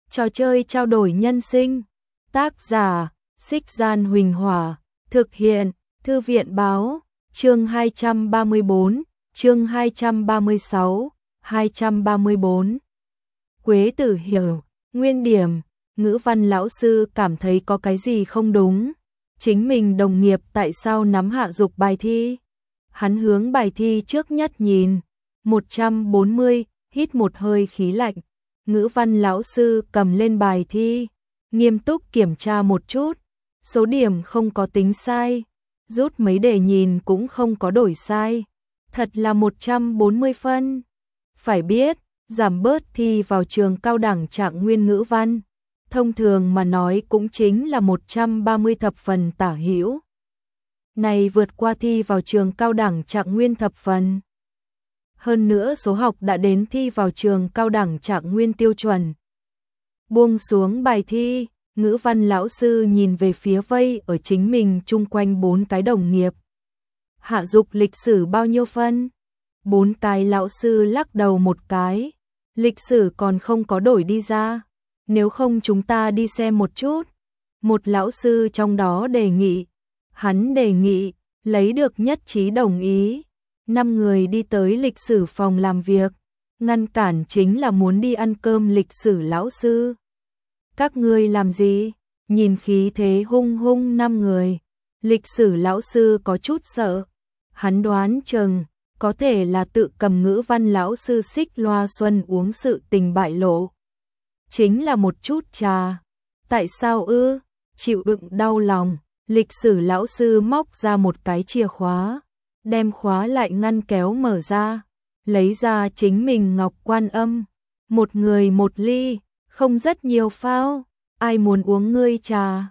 Trò chơi trao đổi nhân sinh. Tác giả: Xích Gian Huỳnh Hỏa. Thực hiện: Thư viện Báo. Chương 234, chương 236, 234. Quế Tử hiểu. Nguyên điểm: ngữ văn lão sư cảm thấy có cái gì không đúng. Chính mình đồng nghiệp tại sao nắm Hạ Dục bài thi? Hắn hướng bài thi trước nhất nhìn. 140, hít một hơi khí lạnh. Ngữ văn lão sư cầm lên bài thi, nghiêm túc kiểm tra một chút. Số điểm không có tính sai, rút mấy đề nhìn cũng không có đổi sai. Thật là 140 phân. Phải biết, giảm bớt thi vào trường cao đẳng Trạng Nguyên ngữ văn, thông thường mà nói cũng chính là 130 thập phần tả hữu. Này vượt qua thi vào trường cao đẳng Trạng Nguyên thập phần. Hơn nữa số học đã đến thi vào trường cao đẳng Trạng Nguyên tiêu chuẩn. Buông xuống bài thi, ngữ văn lão sư nhìn về phía vây ở chính mình chung quanh 4 cái đồng nghiệp. Hạ Dục lịch sử bao nhiêu phân? 4 cái lão sư lắc đầu một cái. Lịch sử còn không có đổi đi ra. Nếu không chúng ta đi xem một chút. Một lão sư trong đó đề nghị. Hắn đề nghị, lấy được nhất trí đồng ý. 5 người đi tới lịch sử phòng làm việc. Ngăn cản chính là muốn đi ăn cơm lịch sử lão sư. Các ngươi làm gì? Nhìn khí thế hung hung 5 người. Lịch sử lão sư có chút sợ. Hắn đoán chừng có thể là tự cầm ngữ văn lão sư xích loa xuân uống sự tình bại lộ. Chính là một chút trà. Tại sao ư? Chịu đựng đau lòng. Lịch sử lão sư móc ra một cái chìa khóa, đem khóa lại ngăn kéo mở ra, lấy ra chính mình ngọc quan âm. Một người một ly, không rất nhiều phao. Ai muốn uống ngươi trà?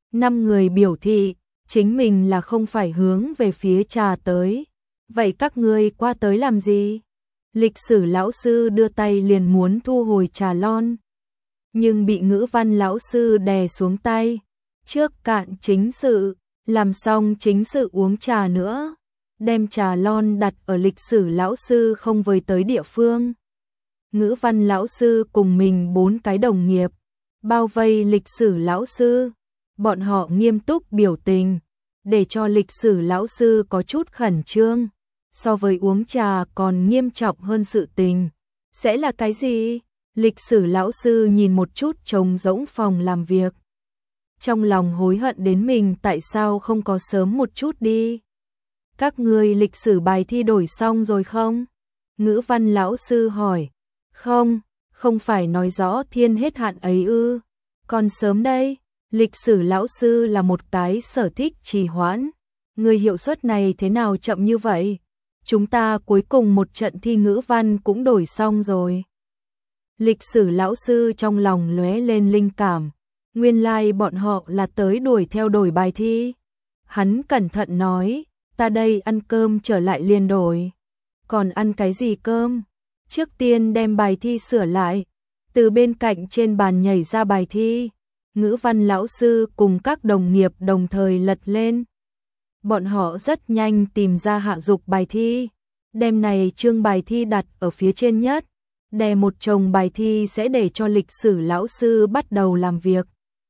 5 người biểu thị, chính mình là không phải hướng về phía trà tới. Vậy các ngươi qua tới làm gì? Lịch sử lão sư đưa tay liền muốn thu hồi trà lon, nhưng bị ngữ văn lão sư đè xuống tay. Trước cạn chính sự, làm xong chính sự uống trà nữa. Đem trà lon đặt ở lịch sử lão sư không với tới địa phương. Ngữ văn lão sư cùng mình 4 cái đồng nghiệp bao vây lịch sử lão sư. Bọn họ nghiêm túc biểu tình, để cho lịch sử lão sư có chút khẩn trương. So với uống trà còn nghiêm trọng hơn sự tình. Sẽ là cái gì? Lịch sử lão sư nhìn một chút trống rỗng phòng làm việc. Trong lòng hối hận đến mình tại sao không có sớm một chút đi. Các ngươi lịch sử bài thi đổi xong rồi không? Ngữ văn lão sư hỏi. Không, không phải nói rõ thiên hết hạn ấy ư? Còn sớm đây. Lịch sử lão sư là một cái sở thích trì hoãn. Người hiệu suất này thế nào chậm như vậy? Chúng ta cuối cùng một trận thi ngữ văn cũng đổi xong rồi. Lịch sử lão sư trong lòng lóe lên linh cảm. Nguyên lai bọn họ là tới đuổi theo đổi bài thi. Hắn cẩn thận nói, ta đây ăn cơm trở lại liền đổi. Còn ăn cái gì cơm? Trước tiên đem bài thi sửa lại. Từ bên cạnh trên bàn nhảy ra bài thi. Ngữ văn lão sư cùng các đồng nghiệp đồng thời lật lên. Bọn họ rất nhanh tìm ra Hạ Dục bài thi. Đem này chương bài thi đặt ở phía trên nhất. Đè một chồng bài thi sẽ để cho lịch sử lão sư bắt đầu làm việc.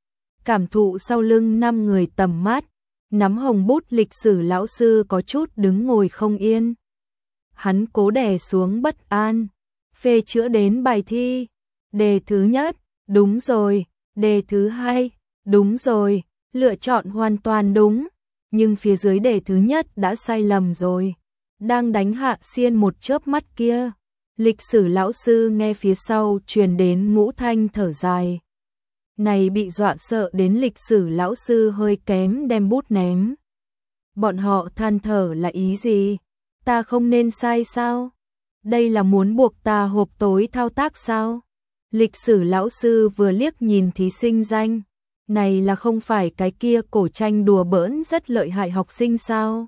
Cảm thụ sau lưng 5 người tầm mắt. Nắm hồng bút lịch sử lão sư có chút đứng ngồi không yên. Hắn cố đè xuống bất an. Phê chữa đến bài thi. Đề thứ nhất, đúng rồi. Đề thứ hai, đúng rồi. Lựa chọn hoàn toàn đúng. Nhưng phía dưới đề thứ nhất đã sai lầm rồi. Đang đánh Hạ Xiên một chớp mắt kia. Lịch sử lão sư nghe phía sau truyền đến ngũ thanh thở dài. Này bị dọa sợ đến lịch sử lão sư hơi kém đem bút ném. Bọn họ than thở là ý gì? Ta không nên sai sao? Đây là muốn buộc ta hộp tối thao tác sao? Lịch sử lão sư vừa liếc nhìn thí sinh danh. Này là không phải cái kia cổ tranh đùa bỡn rất lợi hại học sinh sao?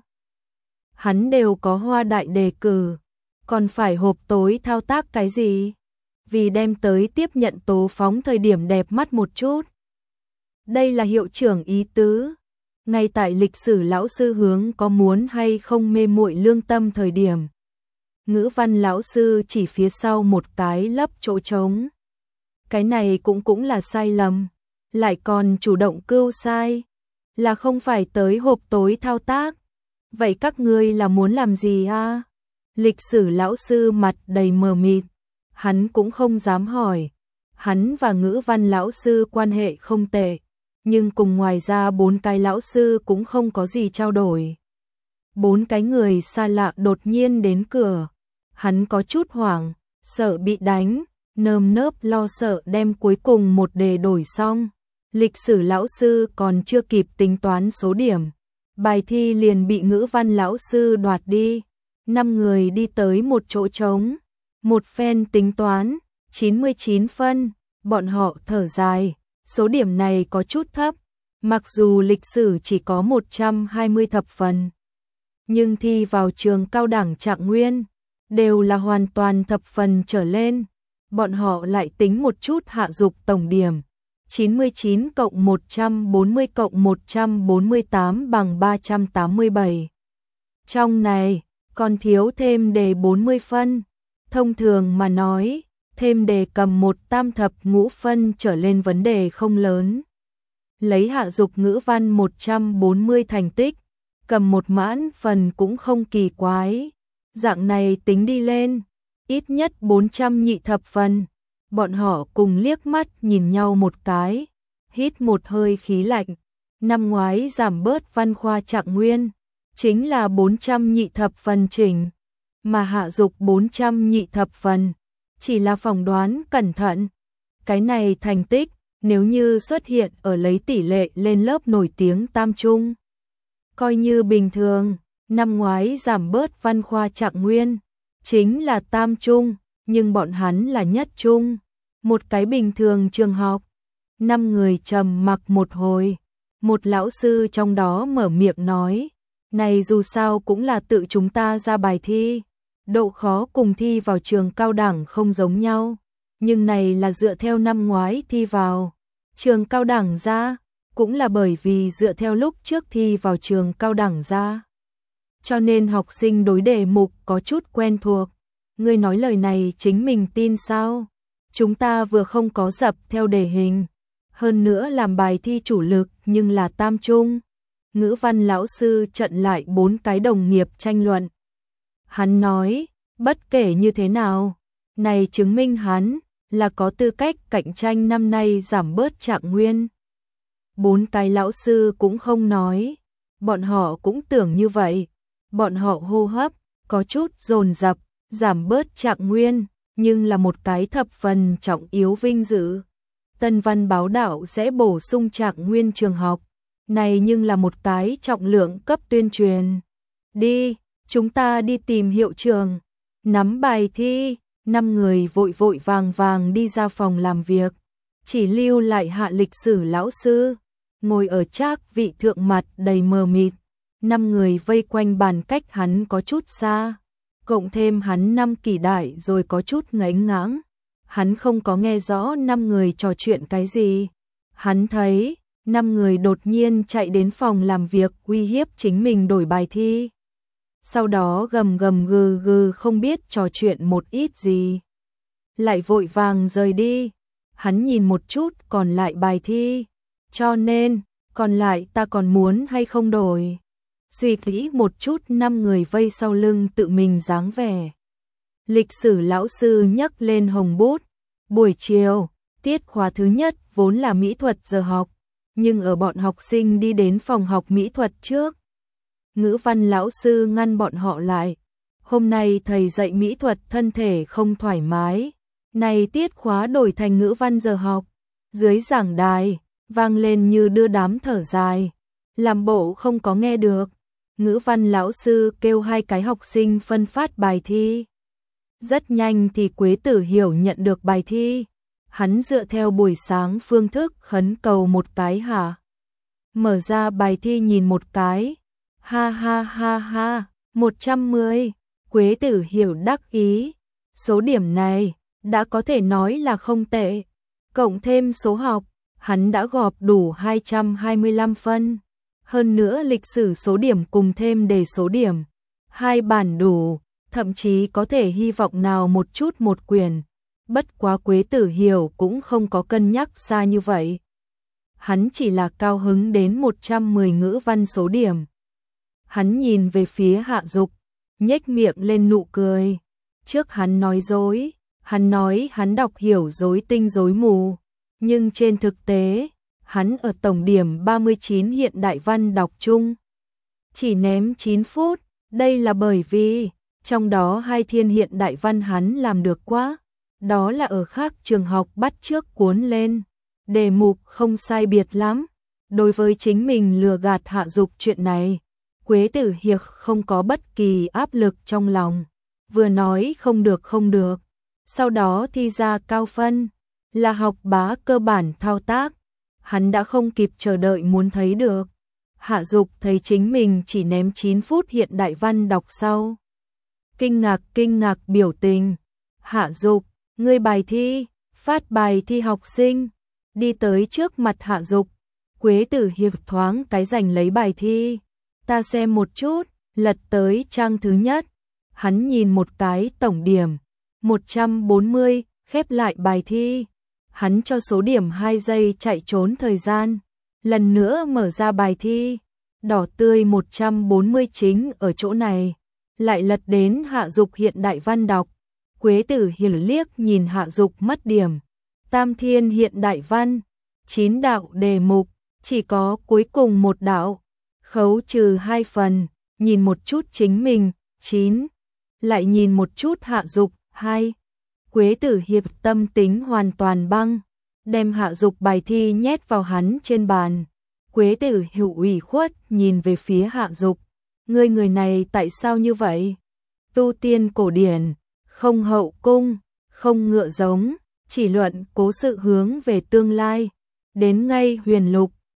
Hắn đều có hoa đại đề cử. Còn phải hộp tối thao tác cái gì? Vì đem tới tiếp nhận tố phóng thời điểm đẹp mắt một chút. Đây là hiệu trưởng ý tứ. Ngay tại lịch sử lão sư hướng có muốn hay không mê muội lương tâm thời điểm. Ngữ văn lão sư chỉ phía sau một cái lấp chỗ trống. cái này cũng là sai lầm, lại còn chủ động cưu sai, là không phải tới hộp tối thao tác. Vậy các ngươi là muốn làm gì a? Lịch sử lão sư mặt đầy mờ mịt, hắn cũng không dám hỏi. Hắn và ngữ văn lão sư quan hệ không tệ, nhưng cùng ngoài ra 4 cái lão sư cũng không có gì trao đổi. 4 cái người xa lạ đột nhiên đến cửa, hắn có chút hoảng, sợ bị đánh, nơm nớp lo sợ đem cuối cùng một đề đổi xong. Lịch sử lão sư còn chưa kịp tính toán số điểm, bài thi liền bị ngữ văn lão sư đoạt đi. 5 người đi tới một chỗ trống, một phen tính toán, 99 phân, bọn họ thở dài, số điểm này có chút thấp, mặc dù lịch sử chỉ có 120 thập phần, nhưng thi vào trường cao đẳng Trạng Nguyên, đều là hoàn toàn thập phần trở lên. Bọn họ lại tính một chút hạ dục tổng điểm, 99 cộng 140 cộng 148 bằng 387. Trong này, còn thiếu thêm đề 40 phân. Thông thường mà nói, thêm đề cầm 1 tam thập ngũ phân trở lên vấn đề không lớn. Lấy hạ dục ngữ văn 140 thành tích, cầm 1 mãn phần cũng không kỳ quái. Dạng này tính đi lên, ít nhất 400 nhị thập phần. Bọn họ cùng liếc mắt nhìn nhau một cái, hít một hơi khí lạnh. Năm ngoái giảm bớt văn khoa Trạng Nguyên, chính là 400 nhị thập phần chỉnh, mà hạ dục 400 nhị thập phần, chỉ là phỏng đoán cẩn thận. Cái này thành tích, nếu như xuất hiện ở lấy tỷ lệ lên lớp nổi tiếng tam trung, coi như bình thường. Năm ngoái giảm bớt văn khoa Trạng Nguyên, chính là tam trung, nhưng bọn hắn là nhất trung, một cái bình thường trường học. 5 người trầm mặc một hồi, một lão sư trong đó mở miệng nói, này dù sao cũng là tự chúng ta ra bài thi, độ khó cùng thi vào trường cao đẳng không giống nhau, nhưng này là dựa theo năm ngoái thi vào trường cao đẳng ra, cũng là bởi vì dựa theo lúc trước thi vào trường cao đẳng ra, cho nên học sinh đối đề mục có chút quen thuộc. Ngươi nói lời này chính mình tin sao? Chúng ta vừa không có dập theo đề hình, hơn nữa làm bài thi chủ lực nhưng là tam trung. Ngữ văn lão sư trận lại 4 cái đồng nghiệp tranh luận. Hắn nói, bất kể như thế nào, này chứng minh hắn là có tư cách cạnh tranh năm nay giảm bớt Trạng Nguyên. 4 cái lão sư cũng không nói, bọn họ cũng tưởng như vậy. Bọn họ hô hấp có chút dồn dập, giảm bớt Trạng Nguyên, nhưng là một cái thập phần trọng yếu vinh dự. Tân Văn Báo Đạo sẽ bổ sung Trạng Nguyên trường học, này nhưng là một cái trọng lượng cấp tuyên truyền. Đi, chúng ta đi tìm hiệu trường, nắm bài thi. 5 người vội vội vàng vàng đi ra phòng làm việc, chỉ lưu lại hạ lịch sử lão sư, ngồi ở trác vị thượng mặt đầy mờ mịt. 5 người vây quanh bàn cách hắn có chút xa, cộng thêm hắn 5 kỳ đại rồi có chút ngấy ngãng. Hắn không có nghe rõ 5 người trò chuyện cái gì. Hắn thấy 5 người đột nhiên chạy đến phòng làm việc uy hiếp chính mình đổi bài thi. Sau đó gầm gầm gừ gừ không biết trò chuyện một ít gì, lại vội vàng rời đi. Hắn nhìn một chút còn lại bài thi, cho nên còn lại ta còn muốn hay không đổi. Suy nghĩ một chút 5 người vây sau lưng tự mình dáng vẻ. Lịch sử lão sư nhấc lên hồng bút. Buổi chiều, tiết khóa thứ nhất vốn là mỹ thuật giờ học, nhưng ở bọn học sinh đi đến phòng học mỹ thuật trước, ngữ văn lão sư ngăn bọn họ lại. Hôm nay thầy dạy mỹ thuật thân thể không thoải mái, này tiết khóa đổi thành ngữ văn giờ học. Dưới giảng đài, vang lên như đưa đám thở dài, làm bộ không có nghe được. Ngữ văn lão sư kêu 2 cái học sinh phân phát bài thi. Rất nhanh thì Quế Tử Hiểu nhận được bài thi. Hắn dựa theo buổi sáng phương thức khấn cầu một cái hả? Mở ra bài thi nhìn một cái. Ha ha ha ha, 110. Quế Tử Hiểu đắc ý. Số điểm này đã có thể nói là không tệ. Cộng thêm số học, hắn đã gọp đủ 225 phân. Hơn nữa lịch sử số điểm cùng thêm đề số điểm, 2 bản đủ, thậm chí có thể hy vọng nào một chút một quyển. Bất quá Quế Tử Hiểu cũng không có cân nhắc xa như vậy. Hắn chỉ là cao hứng đến 110 ngữ văn số điểm. Hắn nhìn về phía Hạ Dục, nhếch miệng lên nụ cười. Trước hắn nói dối, hắn nói hắn đọc hiểu rối tinh rối mù, nhưng trên thực tế, hắn ở tổng điểm 39 hiện đại văn đọc chung. Chỉ ném 9 phút, đây là bởi vì, trong đó 2 thiên hiện đại văn hắn làm được quá. Đó là ở khác trường học bắt chước cuốn lên. Đề mục không sai biệt lắm. Đối với chính mình lừa gạt Hạ Dục chuyện này, Quế Tử Hiệp không có bất kỳ áp lực trong lòng. Vừa nói không được. Sau đó thi ra cao phân, là học bá cơ bản thao tác. Hắn đã không kịp chờ đợi muốn thấy được. Hạ Dục thấy chính mình chỉ ném 9 phút hiện đại văn đọc sau. Kinh ngạc biểu tình. Hạ Dục, ngươi bài thi, phát bài thi học sinh. Đi tới trước mặt Hạ Dục, Quế Tử Hiệp thoáng cái giành lấy bài thi. Ta xem một chút, lật tới trang thứ nhất. Hắn nhìn một cái tổng điểm 140, khép lại bài thi. Hắn cho số điểm 2 giây chạy trốn thời gian. Lần nữa mở ra bài thi. Đỏ tươi 140 chính ở chỗ này. Lại lật đến Hạ Dục hiện đại văn đọc. Quế Tử Hiệp liếc nhìn Hạ Dục mất điểm. Tam thiên hiện đại văn, 9 đạo đề mục, chỉ có cuối cùng một đạo. Khấu trừ 2 phần, nhìn một chút chính mình, 9. Lại nhìn một chút Hạ Dục, 2. Quế Tử Hiệp tâm tính hoàn toàn băng, đem Hạ Dục bài thi nhét vào hắn trên bàn. Quế Tử Hiệp ủy khuất nhìn về phía Hạ Dục. Người này tại sao như vậy? Tu tiên cổ điển, không hậu cung, không ngựa giống, chỉ luận cố sự hướng về tương lai. Đến ngay huyền lục,